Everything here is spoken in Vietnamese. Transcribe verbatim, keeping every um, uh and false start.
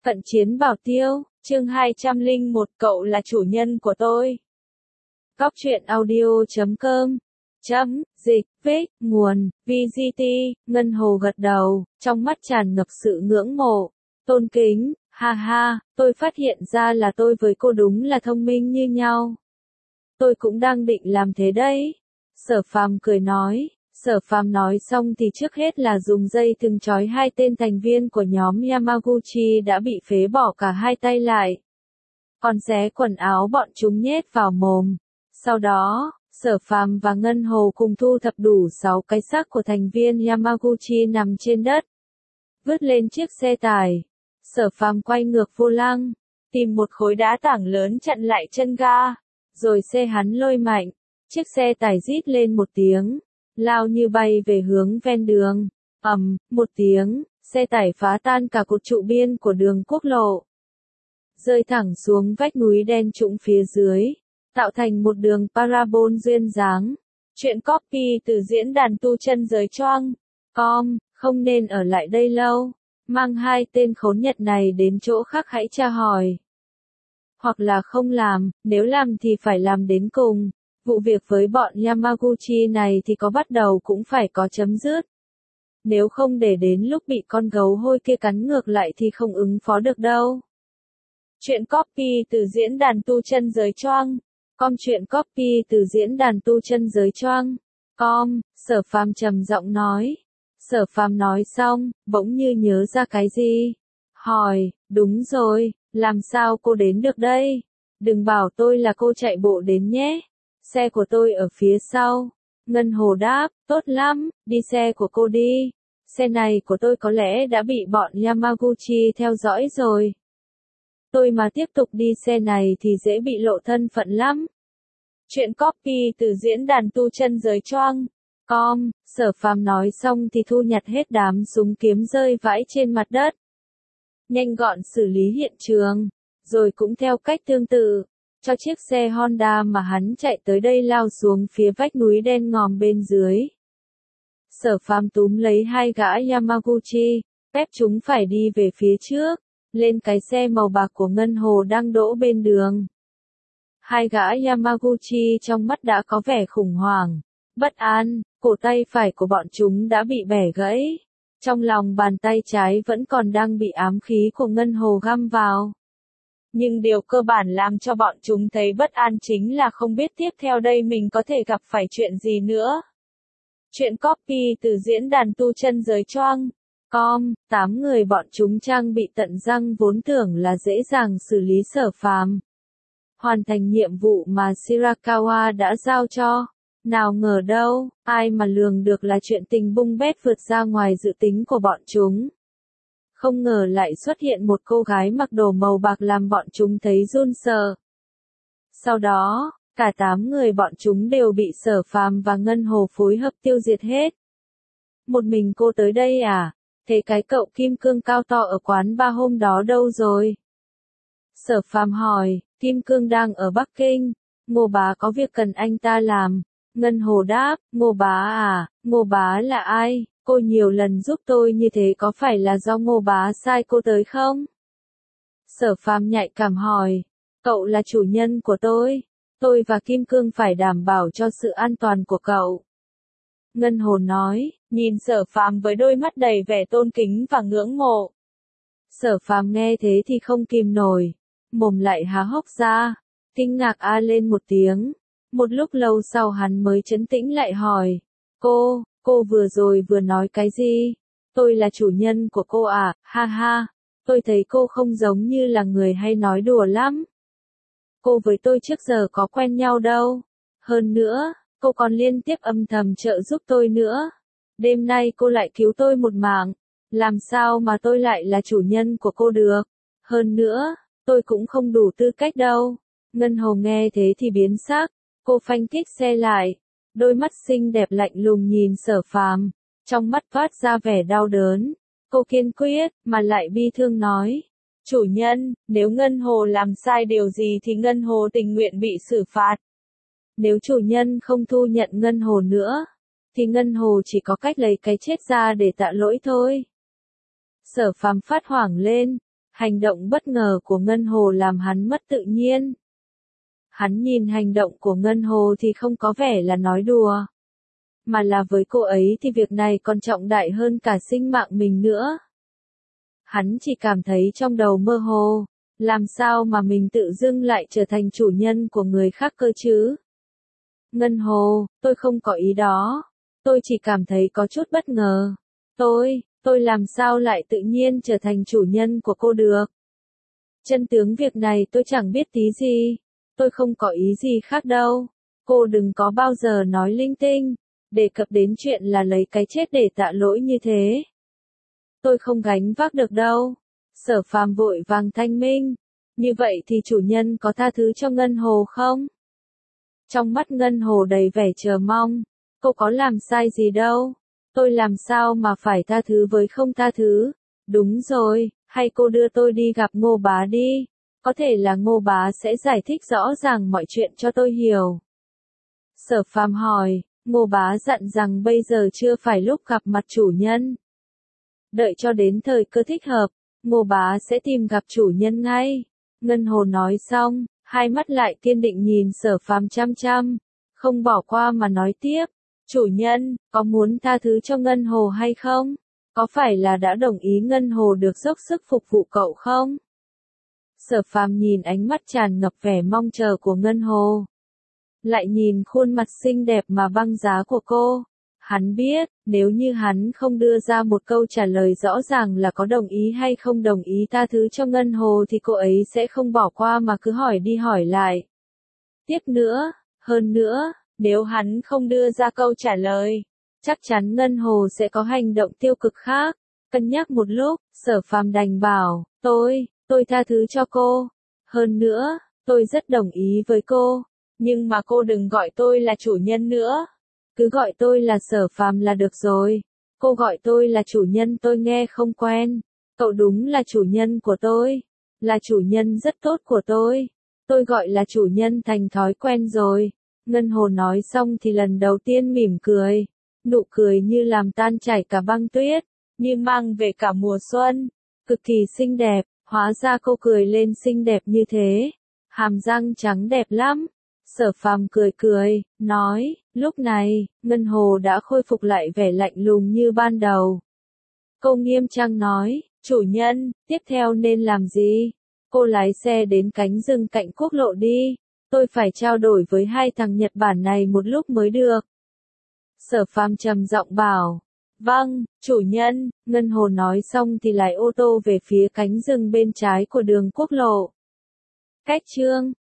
Cận chiến bảo tiêu, chương hai trăm lẻ một, cậu là chủ nhân của tôi. Góc truyện audio chấm com chấm dịch viết nguồn vê giê tê. Ngân Hồ gật đầu, trong mắt tràn ngập sự ngưỡng mộ, tôn kính. Ha ha, tôi phát hiện ra là tôi với cô đúng là thông minh như nhau. Tôi cũng đang định làm thế đấy. Sở Phàm cười nói. Sở Phàm nói xong thì trước hết là dùng dây thừng trói hai tên thành viên của nhóm Yamaguchi đã bị phế bỏ cả hai tay lại. Còn xé quần áo bọn chúng nhét vào mồm. Sau đó, Sở Phàm và Ngân Hồ cùng thu thập đủ sáu cái xác của thành viên Yamaguchi nằm trên đất. Vứt lên chiếc xe tải. Sở Phàm quay ngược vô lăng, tìm một khối đá tảng lớn chặn lại chân ga. Rồi xe hắn lôi mạnh, chiếc xe tải rít lên một tiếng, lao như bay về hướng ven đường. Ầm, một tiếng, xe tải phá tan cả cột trụ biên của đường quốc lộ, rơi thẳng xuống vách núi đen trũng phía dưới, tạo thành một đường parabol duyên dáng. Chuyện copy từ diễn đàn tu chân giới choang com, không nên ở lại đây lâu, mang hai tên khốn Nhật này đến chỗ khác hãy tra hỏi. Hoặc là không làm, nếu làm thì phải làm đến cùng. Vụ việc với bọn Yamaguchi này thì có bắt đầu cũng phải có chấm dứt. Nếu không để đến lúc bị con gấu hôi kia cắn ngược lại thì không ứng phó được đâu. Chuyện copy từ diễn đàn tu chân giới choang com. Chuyện copy từ diễn đàn tu chân giới choang com. Sở Phàm trầm giọng nói. Sở Phàm nói xong, bỗng như nhớ ra cái gì. Hỏi, đúng rồi, làm sao cô đến được đây? Đừng bảo tôi là cô chạy bộ đến nhé. Xe của tôi ở phía sau. Ngân Hồ đáp, tốt lắm, đi xe của cô đi. Xe này của tôi có lẽ đã bị bọn Yamaguchi theo dõi rồi. Tôi mà tiếp tục đi xe này thì dễ bị lộ thân phận lắm. Chuyện copy từ diễn đàn tu chân giới choang com. Sở Phàm nói xong thì thu nhặt hết đám súng kiếm rơi vãi trên mặt đất. Nhanh gọn xử lý hiện trường, rồi cũng theo cách tương tự, cho chiếc xe Honda mà hắn chạy tới đây lao xuống phía vách núi đen ngòm bên dưới. Sở Phàm túm lấy hai gã Yamaguchi, ép chúng phải đi về phía trước, lên cái xe màu bạc của Ngân Hồ đang đỗ bên đường. Hai gã Yamaguchi trong mắt đã có vẻ khủng hoảng, bất an, cổ tay phải của bọn chúng đã bị bẻ gãy. Trong lòng bàn tay trái vẫn còn đang bị ám khí của Ngân Hồ găm vào. Nhưng điều cơ bản làm cho bọn chúng thấy bất an chính là không biết tiếp theo đây mình có thể gặp phải chuyện gì nữa. Chuyện copy từ diễn đàn tu chân giới choang com. Tám người bọn chúng trang bị tận răng vốn tưởng là dễ dàng xử lý Sở Phàm, hoàn thành nhiệm vụ mà Shirakawa đã giao cho. Nào ngờ đâu, ai mà lường được là chuyện tình bung bét vượt ra ngoài dự tính của bọn chúng. Không ngờ lại xuất hiện một cô gái mặc đồ màu bạc làm bọn chúng thấy run sợ. Sau đó, cả tám người bọn chúng đều bị Sở Phàm và Ngân Hồ phối hợp tiêu diệt hết. Một mình cô tới đây à? Thế cái cậu kim cương cao to ở quán ba hôm đó đâu rồi? Sở Phàm hỏi. Kim cương đang ở Bắc Kinh. Ngô bá có việc cần anh ta làm. Ngân Hồ đáp, Ngô bá à, Ngô bá là ai? Cô nhiều lần giúp tôi như thế có phải là do Ngô bá sai cô tới không? Sở Phàm nhạy cảm hỏi, cậu là chủ nhân của tôi, tôi và Kim Cương phải đảm bảo cho sự an toàn của cậu. Ngân Hồ nói, nhìn Sở Phàm với đôi mắt đầy vẻ tôn kính và ngưỡng mộ. Sở Phàm nghe thế thì không kìm nổi, mồm lại há hốc ra, kinh ngạc a lên một tiếng. Một lúc lâu sau hắn mới trấn tĩnh lại hỏi, cô, cô vừa rồi vừa nói cái gì? Tôi là chủ nhân của cô à, ha ha, tôi thấy cô không giống như là người hay nói đùa lắm. Cô với tôi trước giờ có quen nhau đâu. Hơn nữa, cô còn liên tiếp âm thầm trợ giúp tôi nữa. Đêm nay cô lại cứu tôi một mạng, làm sao mà tôi lại là chủ nhân của cô được? Hơn nữa, tôi cũng không đủ tư cách đâu. Ngân Hồ nghe thế thì biến sắc. Cô phanh kích xe lại, đôi mắt xinh đẹp lạnh lùng nhìn Sở Phàm, trong mắt toát ra vẻ đau đớn. Cô kiên quyết, mà lại bi thương nói, chủ nhân, nếu Ngân Hồ làm sai điều gì thì Ngân Hồ tình nguyện bị xử phạt. Nếu chủ nhân không thu nhận Ngân Hồ nữa, thì Ngân Hồ chỉ có cách lấy cái chết ra để tạ lỗi thôi. Sở Phàm phát hoảng lên, Hành động bất ngờ của Ngân Hồ làm hắn mất tự nhiên. Hắn nhìn hành động của Ngân Hồ thì không có vẻ là nói đùa. Mà là với cô ấy thì việc này còn trọng đại hơn cả sinh mạng mình nữa. Hắn chỉ cảm thấy trong đầu mơ hồ, làm sao mà mình tự dưng lại trở thành chủ nhân của người khác cơ chứ? Ngân Hồ, tôi không có ý đó. Tôi chỉ cảm thấy có chút bất ngờ. Tôi, tôi làm sao lại tự nhiên trở thành chủ nhân của cô được? Chân tướng việc này tôi chẳng biết tí gì. Tôi không có ý gì khác đâu. Cô đừng có bao giờ nói linh tinh, đề cập đến chuyện là lấy cái chết để tạ lỗi như thế. Tôi không gánh vác được đâu. Sở Phàm vội vàng thanh minh. Như vậy thì chủ nhân có tha thứ cho Ngân Hồ không? Trong mắt Ngân Hồ đầy vẻ chờ mong. Cô có làm sai gì đâu. Tôi làm sao mà phải tha thứ với không tha thứ? Đúng rồi, hay cô đưa tôi đi gặp Ngô Bá đi. Có thể là Ngô Bá sẽ giải thích rõ ràng mọi chuyện cho tôi hiểu. Sở Phàm hỏi, Ngô Bá dặn rằng bây giờ chưa phải lúc gặp mặt chủ nhân. Đợi cho đến thời cơ thích hợp, Ngô Bá sẽ tìm gặp chủ nhân ngay. Ngân Hồ nói xong, hai mắt lại kiên định nhìn Sở Phàm chăm chăm, không bỏ qua mà nói tiếp. Chủ nhân, có muốn tha thứ cho Ngân Hồ hay không? Có phải là đã đồng ý Ngân Hồ được dốc sức phục vụ cậu không? Sở Phàm nhìn ánh mắt tràn ngập vẻ mong chờ của Ngân Hồ. Lại nhìn khuôn mặt xinh đẹp mà băng giá của cô. Hắn biết, nếu như hắn không đưa ra một câu trả lời rõ ràng là có đồng ý hay không đồng ý tha thứ cho Ngân Hồ thì cô ấy sẽ không bỏ qua mà cứ hỏi đi hỏi lại. Tiếp nữa, hơn nữa, nếu hắn không đưa ra câu trả lời, chắc chắn Ngân Hồ sẽ có hành động tiêu cực khác. Cân nhắc một lúc, Sở Phàm đành bảo, tôi, tôi tha thứ cho cô. Hơn nữa, tôi rất đồng ý với cô. Nhưng mà cô đừng gọi tôi là chủ nhân nữa. Cứ gọi tôi là Sở Phàm là được rồi. Cô gọi tôi là chủ nhân tôi nghe không quen. Cậu đúng là chủ nhân của tôi. Là chủ nhân rất tốt của tôi. Tôi gọi là chủ nhân thành thói quen rồi. Ngân Hồ nói xong thì lần đầu tiên mỉm cười. Nụ cười như làm tan chảy cả băng tuyết. Như mang về cả mùa xuân. Cực kỳ xinh đẹp. Hóa ra cô cười lên xinh đẹp như thế. Hàm răng trắng đẹp lắm. Sở Phàm cười cười, nói, lúc này, Ngân Hồ đã khôi phục lại vẻ lạnh lùng như ban đầu. Cô nghiêm trang nói, chủ nhân, tiếp theo nên làm gì? Cô lái xe đến cánh rừng cạnh quốc lộ đi. Tôi phải trao đổi với hai thằng Nhật Bản này một lúc mới được. Sở Phàm trầm giọng bảo, vâng, chủ nhân. Ngân Hồ nói xong thì lái ô tô về phía cánh rừng bên trái của đường quốc lộ. Cách chương